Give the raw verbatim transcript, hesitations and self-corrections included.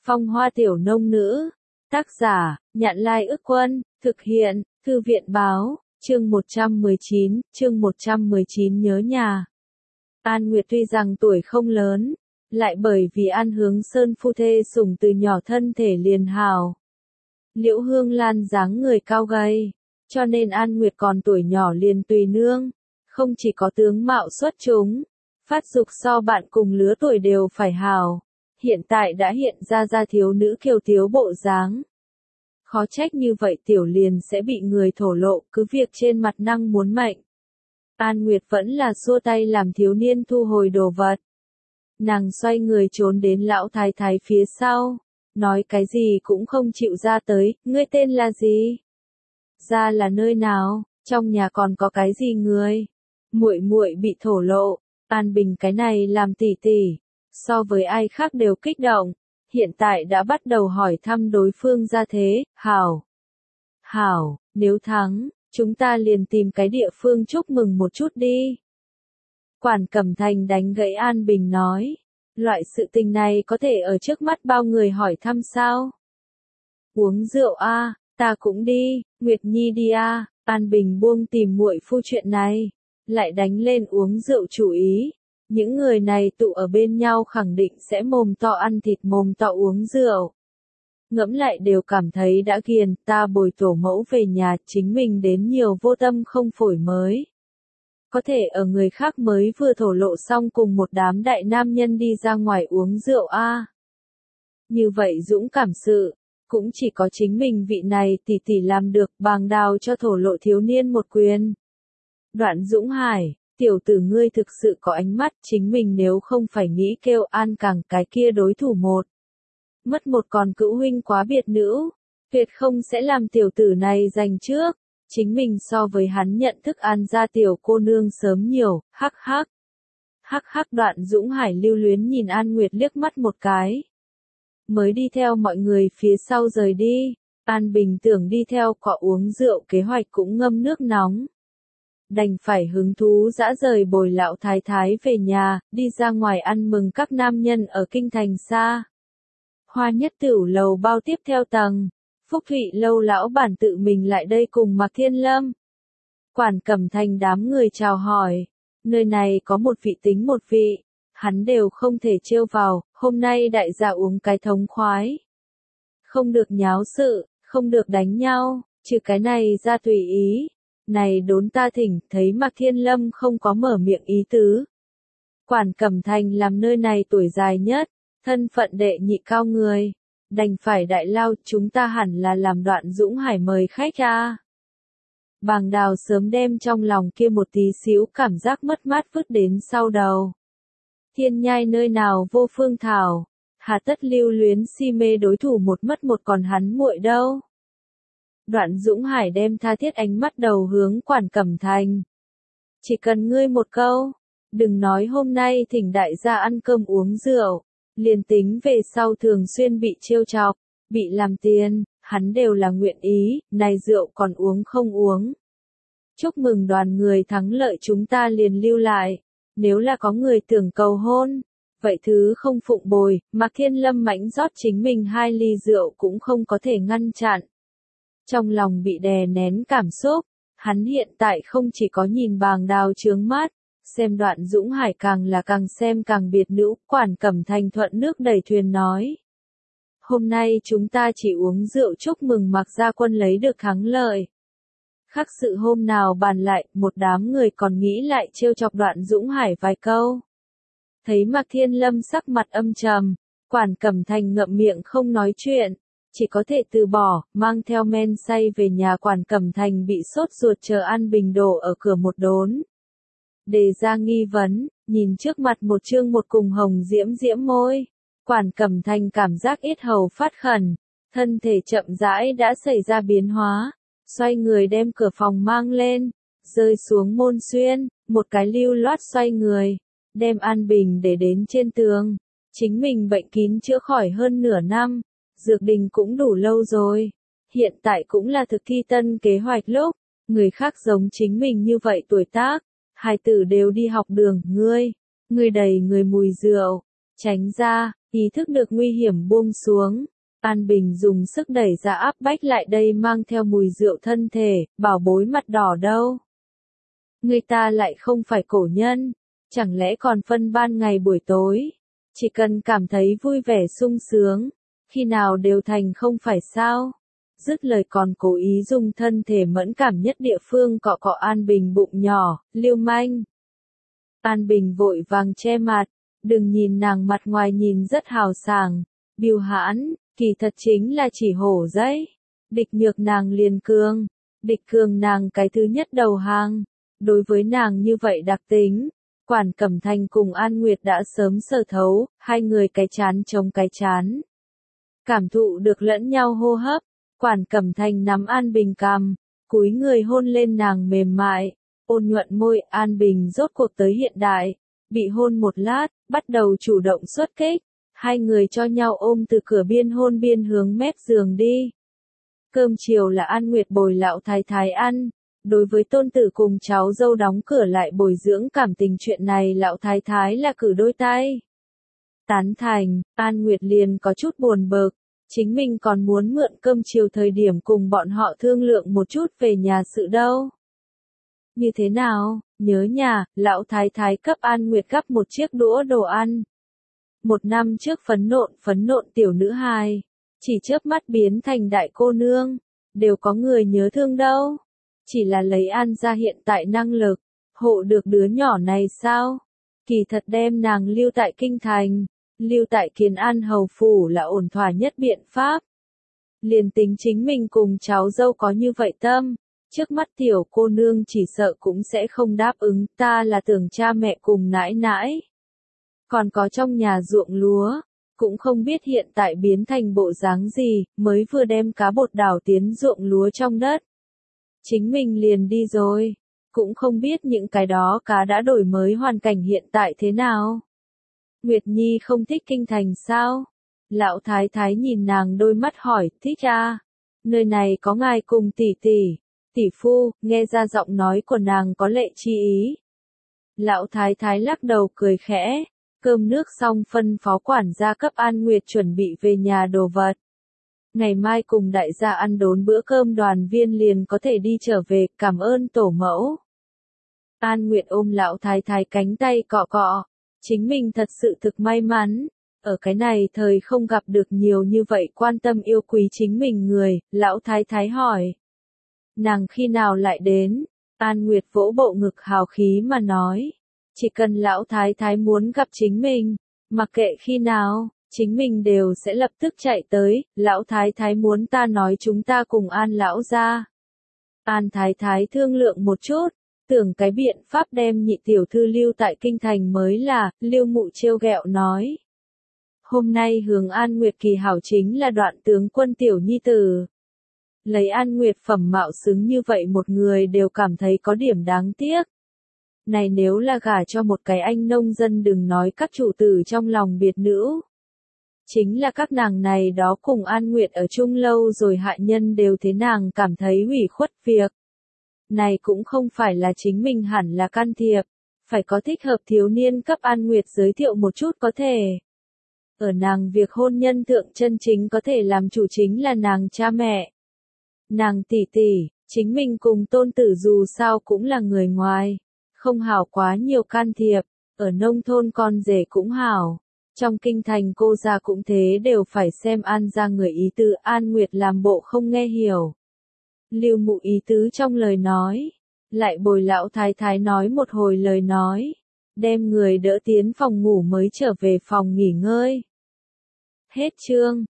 Phong hoa tiểu nông nữ. Tác giả, Nhạn Lai Ức Quân, thực hiện, Thư viện Báo, chương một trăm mười chín, chương một trăm mười chín nhớ nhà. An Nguyệt tuy rằng tuổi không lớn, lại bởi vì An Hướng Sơn phu thê sủng từ nhỏ thân thể liền hào. Liễu Hương Lan dáng người cao gầy, cho nên An Nguyệt còn tuổi nhỏ liền tùy nương, không chỉ có tướng mạo xuất chúng, phát dục so bạn cùng lứa tuổi đều phải hào, hiện tại đã hiện ra ra thiếu nữ kiều thiếu bộ dáng. Khó trách như vậy tiểu liền sẽ bị người thổ lộ, cứ việc trên mặt năng muốn mệnh. An Nguyệt vẫn là xua tay làm thiếu niên thu hồi đồ vật. Nàng xoay người trốn đến lão thái thái phía sau, nói cái gì cũng không chịu ra tới, ngươi tên là gì? Ra là nơi nào, trong nhà còn có cái gì người? Muội muội bị thổ lộ, An Bình cái này làm tỉ tỉ, so với ai khác đều kích động, hiện tại đã bắt đầu hỏi thăm đối phương ra thế, hảo. Hảo, nếu thắng, chúng ta liền tìm cái địa phương chúc mừng một chút đi. Quản Cẩm Thành đánh gãy An Bình nói, loại sự tình này có thể ở trước mắt bao người hỏi thăm sao? Uống rượu a, à, ta cũng đi, Nguyệt Nhi đi a, à. An Bình buông tìm muội phu chuyện này, lại đánh lên uống rượu chủ ý. Những người này tụ ở bên nhau khẳng định sẽ mồm to ăn thịt mồm to uống rượu. Ngẫm lại đều cảm thấy đã ghiền, ta bồi tổ mẫu về nhà, chính mình đến nhiều vô tâm không phổi mới. Có thể ở người khác mới vừa thổ lộ xong cùng một đám đại nam nhân đi ra ngoài uống rượu a. À. Như vậy dũng cảm sự, cũng chỉ có chính mình vị này tỷ tỷ làm được, bàng đào cho thổ lộ thiếu niên một quyền. Đoạn Dũng Hải, tiểu tử ngươi thực sự có ánh mắt, chính mình nếu không phải nghĩ kêu An Càng cái kia đối thủ một. Mất một còn cữu huynh quá biệt nữ, tuyệt không sẽ làm tiểu tử này giành trước, chính mình so với hắn nhận thức An gia tiểu cô nương sớm nhiều, hắc hắc. Hắc hắc Đoạn Dũng Hải lưu luyến nhìn An Nguyệt liếc mắt một cái. Mới đi theo mọi người phía sau rời đi, An Bình tưởng đi theo cọ uống rượu kế hoạch cũng ngâm nước nóng. Đành phải hứng thú dã rời bồi lão thái thái về nhà, đi ra ngoài ăn mừng các nam nhân ở kinh thành xa. Hoa Nhất Tửu lầu bao tiếp theo tầng, Phúc Thụy lâu lão bản tự mình lại đây cùng Mạc Thiên Lâm. Quản Cẩm Thành đám người chào hỏi, nơi này có một vị tính một vị, hắn đều không thể trêu vào, hôm nay đại gia uống cái thống khoái. Không được nháo sự, không được đánh nhau, trừ cái này ra tùy ý. Này đốn ta thỉnh, thấy Mạc Thiên Lâm không có mở miệng ý tứ. Quản Cẩm Thành làm nơi này tuổi dài nhất, thân phận đệ nhị cao người, đành phải đại lao, chúng ta hẳn là làm Đoạn Dũng Hải mời khách ra. Bàng Đào sớm đem trong lòng kia một tí xíu cảm giác mất mát vứt đến sau đầu. Thiên nhai nơi nào vô phương thảo, hà tất lưu luyến si mê đối thủ một mất một còn hắn muội đâu. Đoạn Dũng Hải đem tha thiết ánh mắt đầu hướng Quản Cẩm Thành. Chỉ cần ngươi một câu, đừng nói hôm nay thỉnh đại gia ăn cơm uống rượu, liền tính về sau thường xuyên bị trêu chọc, bị làm tiền, hắn đều là nguyện ý, này rượu còn uống không uống. Chúc mừng đoàn người thắng lợi chúng ta liền lưu lại, nếu là có người tưởng cầu hôn, vậy thứ không phụng bồi, Mạc Thiên Lâm mãnh rót chính mình hai ly rượu cũng không có thể ngăn chặn. Trong lòng bị đè nén cảm xúc, hắn hiện tại không chỉ có nhìn Bàng Đào trướng mắt, xem Đoạn Dũng Hải càng là càng xem càng biệt nữ. Quản Cẩm Thành thuận nước đẩy thuyền nói. Hôm nay chúng ta chỉ uống rượu chúc mừng Mạc gia quân lấy được thắng lợi. Khác sự hôm nào bàn lại, một đám người còn nghĩ lại trêu chọc Đoạn Dũng Hải vài câu. Thấy Mạc Thiên Lâm sắc mặt âm trầm, Quản Cẩm Thành ngậm miệng không nói chuyện. Chỉ có thể từ bỏ, mang theo men say về nhà. Quản Cẩm Thành bị sốt ruột chờ An Bình đổ ở cửa một đốn. Đề ra nghi vấn, nhìn trước mặt một chương một cùng hồng diễm diễm môi. Quản Cẩm Thành cảm giác yết hầu phát khẩn, thân thể chậm rãi đã xảy ra biến hóa, xoay người đem cửa phòng mang lên, rơi xuống môn xuyên, một cái lưu loát xoay người, đem An Bình để đến trên tường. Chính mình bệnh kín chữa khỏi hơn nửa năm. Dược đình cũng đủ lâu rồi, hiện tại cũng là thực thi tân kế hoạch lúc, người khác giống chính mình như vậy tuổi tác, hai tử đều đi học đường, ngươi, ngươi đầy người mùi rượu, tránh ra, Ý thức được nguy hiểm buông xuống, An Bình dùng sức đẩy ra áp bách lại đây mang theo mùi rượu thân thể, bảo bối mặt đỏ đâu. Người ta lại không phải cổ nhân, chẳng lẽ còn phân ban ngày buổi tối, chỉ cần cảm thấy vui vẻ sung sướng, khi nào đều thành không phải sao. Dứt lời còn cố ý dùng thân thể mẫn cảm nhất địa phương cọ cọ An Bình bụng nhỏ, lưu manh. An Bình vội vàng che mặt, đừng nhìn nàng mặt ngoài nhìn rất hào sảng, biêu hãn, kỳ thật chính là chỉ hổ giấy. Địch nhược nàng liền cương, địch cường nàng cái thứ nhất đầu hàng. Đối với nàng như vậy đặc tính, Quản Cẩm Thành cùng An Nguyệt đã sớm sở thấu, hai người cái chán chống cái chán. Cảm thụ được lẫn nhau hô hấp, Quản Cẩm Thành nắm An Bình cằm, cúi người hôn lên nàng mềm mại, ôn nhuận môi. An Bình rốt cuộc tới hiện đại, bị hôn một lát, bắt đầu chủ động xuất kích, hai người cho nhau ôm từ cửa biên hôn biên hướng mép giường đi. Cơm chiều là An Nguyệt bồi lão thái thái ăn, đối với tôn tử cùng cháu dâu đóng cửa lại bồi dưỡng cảm tình chuyện này lão thái thái là cử đôi tay. Tán thành, An Nguyệt liền có chút buồn bực, chính mình còn muốn mượn cơm chiều thời điểm cùng bọn họ thương lượng một chút về nhà sự đâu. Như thế nào, nhớ nhà, lão thái thái cấp An Nguyệt gắp một chiếc đũa đồ ăn. Một năm trước phấn nộn phấn nộn tiểu nữ hài, chỉ chớp mắt biến thành đại cô nương, đều có người nhớ thương đâu. Chỉ là lấy An ra hiện tại năng lực, hộ được đứa nhỏ này sao? Kỳ thật đem nàng lưu tại kinh thành, lưu tại Kiến An hầu phủ là ổn thỏa nhất biện pháp. Liền tính chính mình cùng cháu dâu có như vậy tâm, trước mắt tiểu cô nương chỉ sợ cũng sẽ không đáp ứng, ta là tưởng cha mẹ cùng nãi nãi. Còn có trong nhà ruộng lúa, cũng không biết hiện tại biến thành bộ dáng gì, mới vừa đem cá bột đảo tiến ruộng lúa trong đất. Chính mình liền đi rồi, cũng không biết những cái đó cá đã đổi mới hoàn cảnh hiện tại thế nào. Nguyệt Nhi không thích kinh thành sao? Lão thái thái nhìn nàng đôi mắt hỏi, thích à? Nơi này có ngài cùng tỷ tỷ, tỷ phu, nghe ra giọng nói của nàng có lệ chi ý. Lão thái thái lắc đầu cười khẽ, cơm nước xong phân phó quản gia cấp An Nguyệt chuẩn bị về nhà đồ vật. Ngày mai cùng đại gia ăn đốn bữa cơm đoàn viên liền có thể đi trở về, cảm ơn tổ mẫu. An Nguyệt ôm lão thái thái cánh tay cọ cọ, chính mình thật sự thực may mắn, ở cái này thời không gặp được nhiều như vậy quan tâm yêu quý chính mình người. Lão thái thái hỏi, nàng khi nào lại đến? An Nguyệt vỗ bộ ngực hào khí mà nói, chỉ cần lão thái thái muốn gặp chính mình, mặc kệ khi nào, chính mình đều sẽ lập tức chạy tới. Lão thái thái muốn ta nói chúng ta cùng An lão ra. An thái thái thương lượng một chút, tưởng cái biện pháp đem nhị tiểu thư lưu tại kinh thành mới là. Lưu Mụ trêu ghẹo nói, hôm nay hướng An Nguyệt kỳ hảo chính là Đoạn tướng quân tiểu nhi tử. Lấy An Nguyệt phẩm mạo xứng như vậy một người đều cảm thấy có điểm đáng tiếc. Này nếu là gả cho một cái anh nông dân, đừng nói các chủ tử trong lòng biệt nữ, chính là các nàng này đó cùng An Nguyệt ở chung lâu rồi hạ nhân đều thế nàng cảm thấy ủy khuất việc. Này cũng không phải là chính mình hẳn là can thiệp, phải có thích hợp thiếu niên cấp An Nguyệt giới thiệu một chút có thể. Ở nàng việc hôn nhân thượng chân chính có thể làm chủ chính là nàng cha mẹ. Nàng tỷ tỷ, chính mình cùng tôn tử dù sao cũng là người ngoài, không hảo quá nhiều can thiệp, ở nông thôn con rể cũng hảo. Trong kinh thành cô gia cũng thế, đều phải xem An ra người ý tứ. An Nguyệt làm bộ không nghe hiểu. Lưu Mụ ý tứ trong lời nói, lại bồi lão thái thái nói một hồi lời nói, đem người đỡ tiến phòng ngủ mới trở về phòng nghỉ ngơi. Hết chương.